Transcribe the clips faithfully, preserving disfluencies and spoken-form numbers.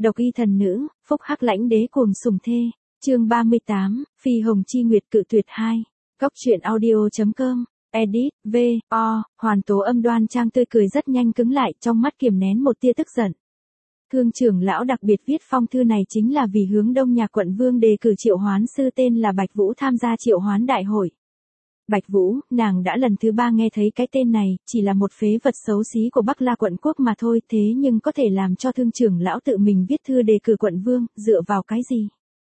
Độc y thần nữ, phúc hắc lãnh đế cuồng sủng thê. Chương ba mươi tám, Phi Hồng Chi Nguyệt cự tuyệt hai. Góc truyện audio.com. Edit, V, O, Hoàn Tố Âm đoan trang tươi cười rất nhanh cứng lại, trong mắt kiềm nén một tia tức giận. Thương trưởng lão đặc biệt viết phong thư này chính là vì hướng Đông Nhạc quận vương đề cử triệu hoán sư tên là Bạch Vũ tham gia triệu hoán đại hội. Bạch Vũ, nàng đã lần thứ ba nghe thấy cái tên này, chỉ là một phế vật xấu xí của Bắc La quận quốc mà thôi, thế nhưng có thể làm cho thương trưởng lão tự mình viết thư đề cử quận vương, dựa vào cái gì?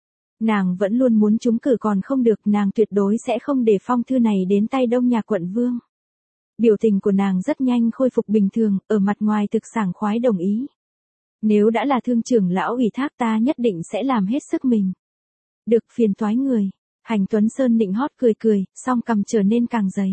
Nàng vẫn luôn muốn trúng cử còn không được, nàng tuyệt đối sẽ không để phong thư này đến tay Đông Nhạc quận vương. Biểu tình của nàng rất nhanh khôi phục bình thường, ở mặt ngoài thực sảng khoái đồng ý. Nếu đã là thương trưởng lão ủy thác ta nhất định sẽ làm hết sức mình. Được, phiền toái người. Hành Tuấn Sơn nịnh hót cười cười, song cằm trở nên càng dày.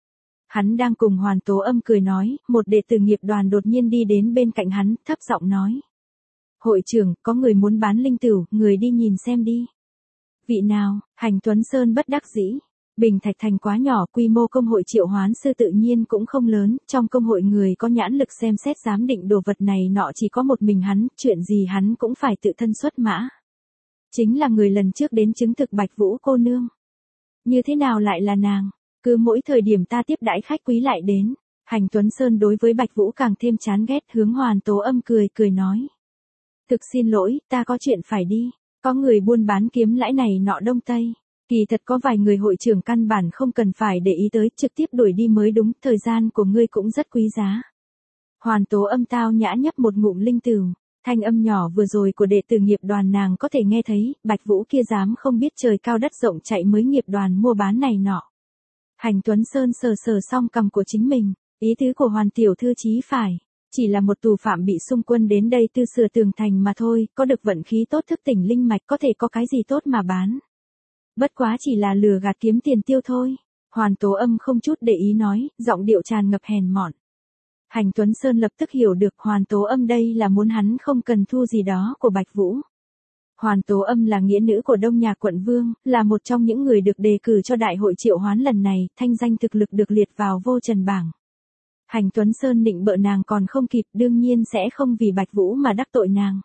Hắn đang cùng Hoàn Tố Âm cười nói, một đệ tử nghiệp đoàn đột nhiên đi đến bên cạnh hắn, thấp giọng nói. Hội trưởng, có người muốn bán linh tửu, người đi nhìn xem đi. Vị nào? Hành Tuấn Sơn bất đắc dĩ. Bình Thạch Thành quá nhỏ, quy mô công hội triệu hoán sư tự nhiên cũng không lớn, trong công hội người có nhãn lực xem xét giám định đồ vật này nọ chỉ có một mình hắn, chuyện gì hắn cũng phải tự thân xuất mã. Chính là người lần trước đến chứng thực Bạch Vũ cô nương. Như thế nào lại là nàng? Cứ mỗi thời điểm ta tiếp đãi khách quý lại đến. Hành Tuấn Sơn đối với Bạch Vũ càng thêm chán ghét, hướng Hoàn Tố Âm cười cười nói. Thực xin lỗi, ta có chuyện phải đi. Có người buôn bán kiếm lãi này nọ đông tây. Kỳ thật có vài người hội trưởng căn bản không cần phải để ý tới, trực tiếp đuổi đi mới đúng, thời gian của ngươi cũng rất quý giá. Hoàn Tố Âm tao nhã nhấp một ngụm linh tửu. Thanh âm nhỏ vừa rồi của đệ tử nghiệp đoàn nàng có thể nghe thấy, Bạch Vũ kia dám không biết trời cao đất rộng chạy mới nghiệp đoàn mua bán này nọ. Hành Tuấn Sơn sờ sờ xong cằm của chính mình, ý tứ của Hoàn tiểu thư chí phải, chỉ là một tù phạm bị xung quân đến đây tư sửa tường thành mà thôi, có được vận khí tốt thức tỉnh linh mạch có thể có cái gì tốt mà bán. Bất quá chỉ là lừa gạt kiếm tiền tiêu thôi. Hoàn Tố Âm không chút để ý nói, giọng điệu tràn ngập hèn mọn. Hành Tuấn Sơn lập tức hiểu được Hoàn Tố Âm đây là muốn hắn không cần thu gì đó của Bạch Vũ. Hoàn Tố Âm là nghĩa nữ của Đông Nhạc quận vương, là một trong những người được đề cử cho đại hội triệu hoán lần này, thanh danh thực lực được liệt vào vô trần bảng. Hành Tuấn Sơn nịnh bợ nàng còn không kịp, đương nhiên sẽ không vì Bạch Vũ mà đắc tội nàng.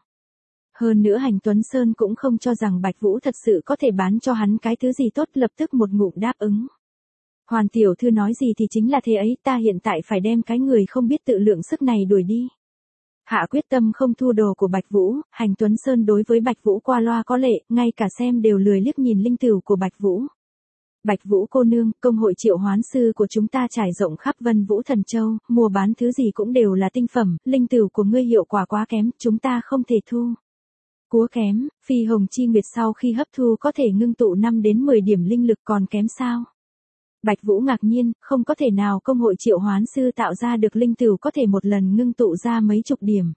Hơn nữa Hành Tuấn Sơn cũng không cho rằng Bạch Vũ thật sự có thể bán cho hắn cái thứ gì tốt, lập tức một ngụm đáp ứng. Hoàn tiểu thư nói gì thì chính là thế ấy, ta hiện tại phải đem cái người không biết tự lượng sức này đuổi đi. Hạ quyết tâm không thu đồ của Bạch Vũ, Hành Tuấn Sơn đối với Bạch Vũ qua loa có lệ, ngay cả xem đều lười liếc nhìn linh tửu của Bạch Vũ. Bạch Vũ cô nương, công hội triệu hoán sư của chúng ta trải rộng khắp Vân Vũ Thần Châu, mua bán thứ gì cũng đều là tinh phẩm, linh tửu của ngươi hiệu quả quá kém, chúng ta không thể thu. Cúa kém, Phi Hồng Chi Nguyệt sau khi hấp thu có thể ngưng tụ năm đến mười điểm linh lực còn kém sao? Bạch Vũ ngạc nhiên, không có thể nào công hội triệu hoán sư tạo ra được linh tửu có thể một lần ngưng tụ ra mấy chục điểm.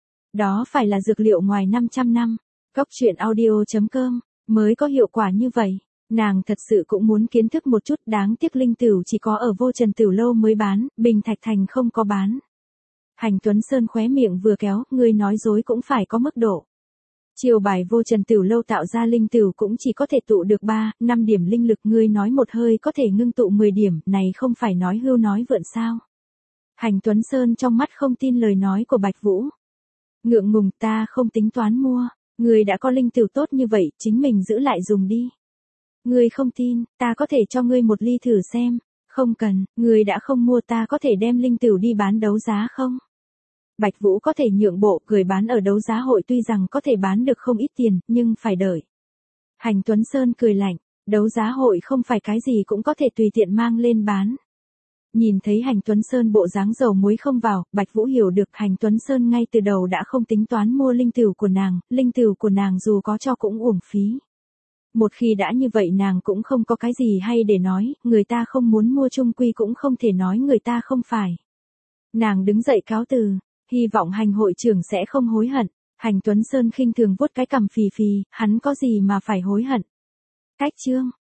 Đó phải là dược liệu ngoài năm trăm năm. Góc truyện audio.com mới có hiệu quả như vậy. Nàng thật sự cũng muốn kiến thức một chút, đáng tiếc linh tửu chỉ có ở Vô Trần Tửu Lâu mới bán, Bình Thạch Thành không có bán. Hành Tuấn Sơn khóe miệng vừa kéo, ngươi nói dối cũng phải có mức độ. Chiều bài Vô Trần Tửu Lâu tạo ra linh tửu cũng chỉ có thể tụ được ba, năm điểm linh lực, ngươi nói một hơi có thể ngưng tụ mười điểm, này không phải nói hưu nói vượn sao. Hành Tuấn Sơn trong mắt không tin lời nói của Bạch Vũ. Ngượng ngùng, ta không tính toán mua, ngươi đã có linh tửu tốt như vậy, chính mình giữ lại dùng đi. Ngươi không tin, ta có thể cho ngươi một ly thử xem. Không cần, ngươi đã không mua, ta có thể đem linh tửu đi bán đấu giá không? Bạch Vũ có thể nhượng bộ, người bán ở đấu giá hội tuy rằng có thể bán được không ít tiền, nhưng phải đợi. Hành Tuấn Sơn cười lạnh, đấu giá hội không phải cái gì cũng có thể tùy tiện mang lên bán. Nhìn thấy Hành Tuấn Sơn bộ dáng dầu muối không vào, Bạch Vũ hiểu được Hành Tuấn Sơn ngay từ đầu đã không tính toán mua linh tửu của nàng, linh tửu của nàng dù có cho cũng uổng phí. Một khi đã như vậy nàng cũng không có cái gì hay để nói, người ta không muốn mua chung quy cũng không thể nói người ta không phải. Nàng đứng dậy cáo từ. Hy vọng Hành hội trưởng sẽ không hối hận. Hành Tuấn Sơn khinh thường vuốt cái cằm phì phì, hắn có gì mà phải hối hận. Cách chương.